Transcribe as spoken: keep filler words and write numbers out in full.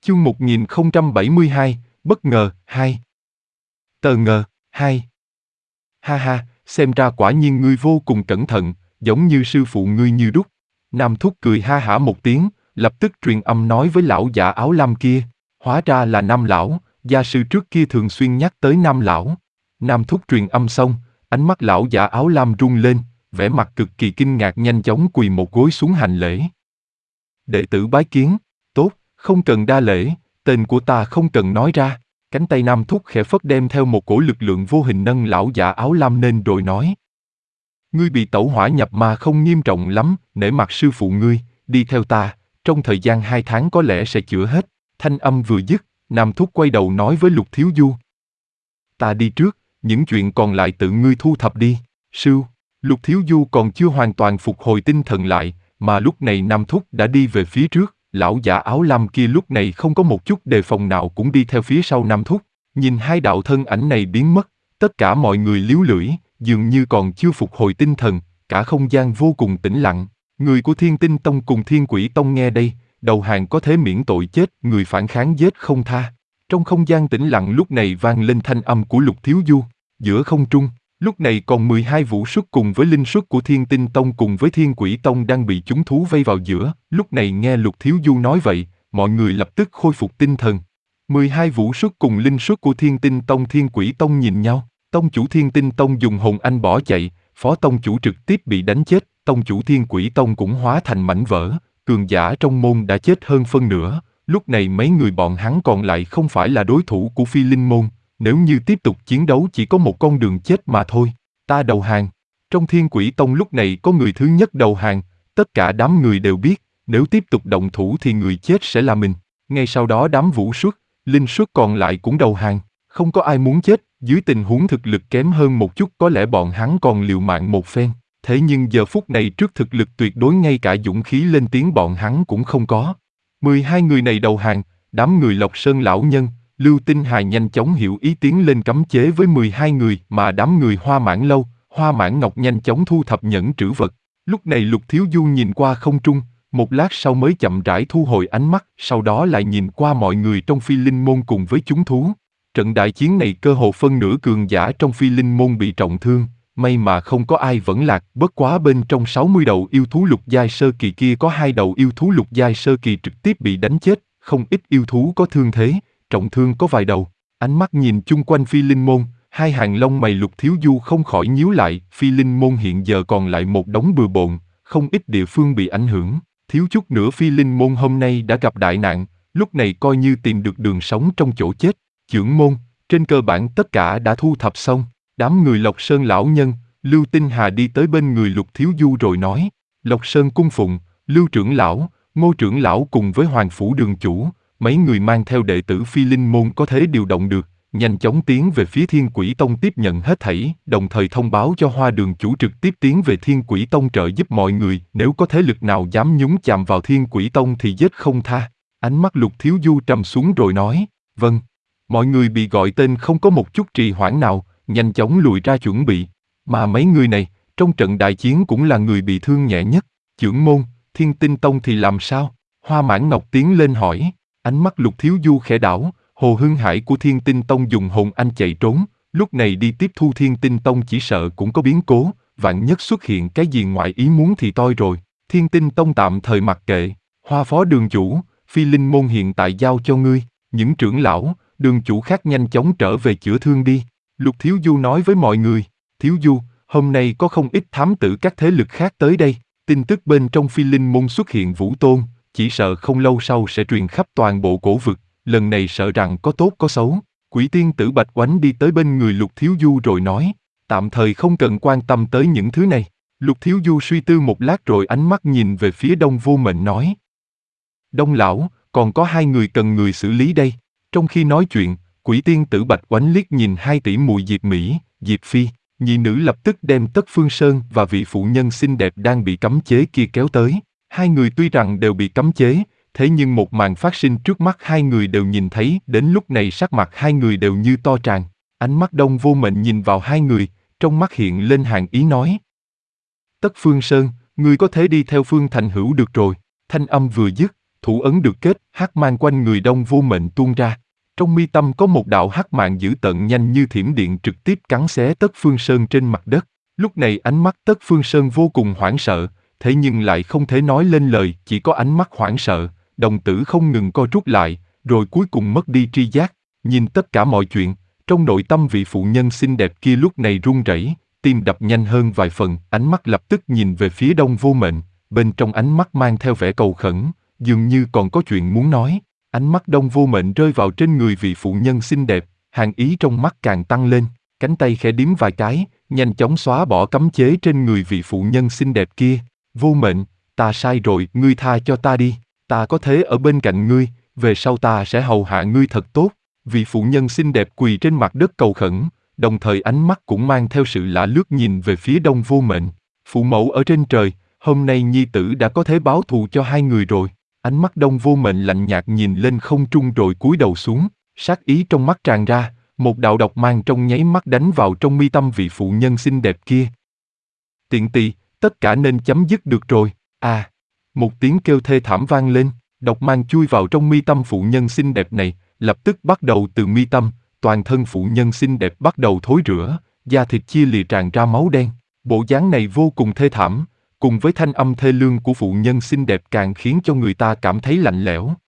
Chương một nghìn không trăm bảy mươi hai, bất ngờ, hai. Tờ ngờ, hai. Ha ha, xem ra quả nhiên ngươi vô cùng cẩn thận, giống như sư phụ ngươi như đúc. Nam Thúc cười ha hả một tiếng, lập tức truyền âm nói với lão già áo lam kia. Hóa ra là Nam lão, gia sư trước kia thường xuyên nhắc tới Nam lão. Nam Thúc truyền âm xong, ánh mắt lão già áo lam rung lên, vẻ mặt cực kỳ kinh ngạc nhanh chóng quỳ một gối xuống hành lễ. Đệ tử bái kiến, tốt, không cần đa lễ, tên của ta không cần nói ra. Cánh tay Nam Thúc khẽ phất đem theo một cổ lực lượng vô hình nâng lão già áo lam lên rồi nói. Ngươi bị tẩu hỏa nhập ma không nghiêm trọng lắm, nể mặt sư phụ ngươi, đi theo ta, trong thời gian hai tháng có lẽ sẽ chữa hết. Thanh âm vừa dứt, Nam Thúc quay đầu nói với Lục Thiếu Du. Ta đi trước, những chuyện còn lại tự ngươi thu thập đi, sư. Lục Thiếu Du còn chưa hoàn toàn phục hồi tinh thần lại, mà lúc này Nam Thúc đã đi về phía trước. Lão già áo lam kia lúc này không có một chút đề phòng nào cũng đi theo phía sau Nam Thúc. Nhìn hai đạo thân ảnh này biến mất, tất cả mọi người líu lưỡi, dường như còn chưa phục hồi tinh thần, cả không gian vô cùng tĩnh lặng. Người của Thiên Tinh Tông cùng Thiên Quỷ Tông nghe đây, đầu hàng có thể miễn tội chết, người phản kháng giết không tha. Trong không gian tĩnh lặng lúc này vang lên thanh âm của Lục Thiếu Du. Giữa không trung, lúc này còn mười hai vũ xuất cùng với linh xuất của Thiên Tinh Tông cùng với Thiên Quỷ Tông đang bị chúng thú vây vào giữa. Lúc này nghe Lục Thiếu Du nói vậy, mọi người lập tức khôi phục tinh thần. mười hai vũ xuất cùng linh xuất của Thiên Tinh Tông Thiên Quỷ Tông nhìn nhau. Tông chủ Thiên Tinh Tông dùng hồn anh bỏ chạy, phó tông chủ trực tiếp bị đánh chết. Tông chủ Thiên Quỷ Tông cũng hóa thành mảnh vỡ. Cường giả trong môn đã chết hơn phân nửa. Lúc này mấy người bọn hắn còn lại không phải là đối thủ của Phi Linh môn. Nếu như tiếp tục chiến đấu chỉ có một con đường chết mà thôi. Ta đầu hàng. Trong Thiên Quỷ Tông lúc này có người thứ nhất đầu hàng. Tất cả đám người đều biết, nếu tiếp tục động thủ thì người chết sẽ là mình. Ngay sau đó đám vũ xuất, linh xuất còn lại cũng đầu hàng. Không có ai muốn chết, dưới tình huống thực lực kém hơn một chút có lẽ bọn hắn còn liều mạng một phen. Thế nhưng giờ phút này trước thực lực tuyệt đối ngay cả dũng khí lên tiếng bọn hắn cũng không có. mười hai người này đầu hàng, đám người Lộc Sơn lão nhân, Lưu Tinh Hà nhanh chóng hiểu ý tiến lên cấm chế với mười hai người mà đám người Hoa Mãn Lâu, Hoa Mãn Ngọc nhanh chóng thu thập nhẫn trữ vật. Lúc này Lục Thiếu Du nhìn qua không trung, một lát sau mới chậm rãi thu hồi ánh mắt, sau đó lại nhìn qua mọi người trong Phi Linh môn cùng với chúng thú. Trận đại chiến này cơ hồ phân nửa cường giả trong Phi Linh môn bị trọng thương, may mà không có ai vẫn lạc, bất quá bên trong sáu mươi đầu yêu thú lục giai sơ kỳ kia có hai đầu yêu thú lục giai sơ kỳ trực tiếp bị đánh chết, không ít yêu thú có thương thế, trọng thương có vài đầu. Ánh mắt nhìn chung quanh Phi Linh môn, hai hàng lông mày Lục Thiếu Du không khỏi nhíu lại. Phi Linh môn hiện giờ còn lại một đống bừa bộn, không ít địa phương bị ảnh hưởng, thiếu chút nữa Phi Linh môn hôm nay đã gặp đại nạn, lúc này coi như tìm được đường sống trong chỗ chết. Chưởng môn, trên cơ bản tất cả đã thu thập xong. Đám người Lộc Sơn lão nhân, Lưu Tinh Hà đi tới bên người Lục Thiếu Du rồi nói. Lộc Sơn cung phụng, Lưu trưởng lão, Ngô trưởng lão cùng với Hoàng phủ đường chủ, mấy người mang theo đệ tử Phi Linh môn có thể điều động được, nhanh chóng tiến về phía Thiên Quỷ Tông tiếp nhận hết thảy, đồng thời thông báo cho Hoa đường chủ trực tiếp tiến về Thiên Quỷ Tông trợ giúp mọi người, nếu có thế lực nào dám nhúng chàm vào Thiên Quỷ Tông thì giết không tha. Ánh mắt Lục Thiếu Du trầm xuống rồi nói, vâng. Mọi người bị gọi tên không có một chút trì hoãn nào, nhanh chóng lùi ra chuẩn bị. Mà mấy người này, trong trận đại chiến cũng là người bị thương nhẹ nhất. Chưởng môn, Thiên Tinh Tông thì làm sao? Hoa Mãn Ngọc tiến lên hỏi. Ánh mắt Lục Thiếu Du khẽ đảo. Hồ Hưng Hải của Thiên Tinh Tông dùng hồn anh chạy trốn. Lúc này đi tiếp thu Thiên Tinh Tông chỉ sợ cũng có biến cố. Vạn nhất xuất hiện cái gì ngoại ý muốn thì toi rồi. Thiên Tinh Tông tạm thời mặc kệ. Hoa phó đường chủ, Phi Linh môn hiện tại giao cho ngươi. Những trưởng lão, đường chủ khác nhanh chóng trở về chữa thương đi. Lục Thiếu Du nói với mọi người. Thiếu Du, hôm nay có không ít thám tử các thế lực khác tới đây. Tin tức bên trong Phi Linh môn xuất hiện Vũ Tôn, chỉ sợ không lâu sau sẽ truyền khắp toàn bộ cổ vực. Lần này sợ rằng có tốt có xấu. Quỷ tiên tử Bạch Oánh đi tới bên người Lục Thiếu Du rồi nói. Tạm thời không cần quan tâm tới những thứ này. Lục Thiếu Du suy tư một lát rồi ánh mắt nhìn về phía Đông Vô Mệnh nói. Đông lão, còn có hai người cần người xử lý đây. Trong khi nói chuyện, quỷ tiên tử Bạch Oánh liếc nhìn hai tỷ muội Diệp Mỹ, Diệp Phi, nhị nữ lập tức đem Tất Phương Sơn và vị phụ nhân xinh đẹp đang bị cấm chế kia kéo tới. Hai người tuy rằng đều bị cấm chế, thế nhưng một màn phát sinh trước mắt hai người đều nhìn thấy, đến lúc này sắc mặt hai người đều như to tràn. Ánh mắt Đông Vô Mệnh nhìn vào hai người, trong mắt hiện lên hàn ý nói. Tất Phương Sơn, ngươi có thể đi theo Phương Thành Hữu được rồi. Thanh âm vừa dứt, Thủ ấn được kết, hắc mang quanh người Đông Vô Mệnh tuôn ra. Trong mi tâm có một đạo hắc mạng dữ tợn nhanh như thiểm điện trực tiếp cắn xé Tất Phương Sơn trên mặt đất. Lúc này ánh mắt Tất Phương Sơn vô cùng hoảng sợ, thế nhưng lại không thể nói lên lời, chỉ có ánh mắt hoảng sợ, đồng tử không ngừng co rút lại, rồi cuối cùng mất đi tri giác. Nhìn tất cả mọi chuyện, trong nội tâm vị phụ nhân xinh đẹp kia lúc này run rẩy, tim đập nhanh hơn vài phần, ánh mắt lập tức nhìn về phía Đông Vô Mệnh, bên trong ánh mắt mang theo vẻ cầu khẩn, dường như còn có chuyện muốn nói. Ánh mắt Đông Vô Mệnh rơi vào trên người vị phụ nhân xinh đẹp, hàn ý trong mắt càng tăng lên, cánh tay khẽ điếm vài cái, nhanh chóng xóa bỏ cấm chế trên người vị phụ nhân xinh đẹp kia. Vô Mệnh, ta sai rồi, ngươi tha cho ta đi, ta có thể ở bên cạnh ngươi, về sau ta sẽ hầu hạ ngươi thật tốt. Vị phụ nhân xinh đẹp quỳ trên mặt đất cầu khẩn, đồng thời ánh mắt cũng mang theo sự lạ lướt nhìn về phía Đông Vô Mệnh. Phụ mẫu ở trên trời, hôm nay nhi tử đã có thể báo thù cho hai người rồi. Ánh mắt Đông Vô Mệnh lạnh nhạt nhìn lên không trung rồi cúi đầu xuống, sát ý trong mắt tràn ra, một đạo độc mang trong nháy mắt đánh vào trong mi tâm vị phụ nhân xinh đẹp kia. Tiện tỳ, tất cả nên chấm dứt được rồi. À, một tiếng kêu thê thảm vang lên, độc mang chui vào trong mi tâm phụ nhân xinh đẹp này, lập tức bắt đầu từ mi tâm, toàn thân phụ nhân xinh đẹp bắt đầu thối rữa, da thịt chia lìa tràn ra máu đen. Bộ dáng này vô cùng thê thảm, cùng với thanh âm thê lương của phụ nhân xinh đẹp càng khiến cho người ta cảm thấy lạnh lẽo.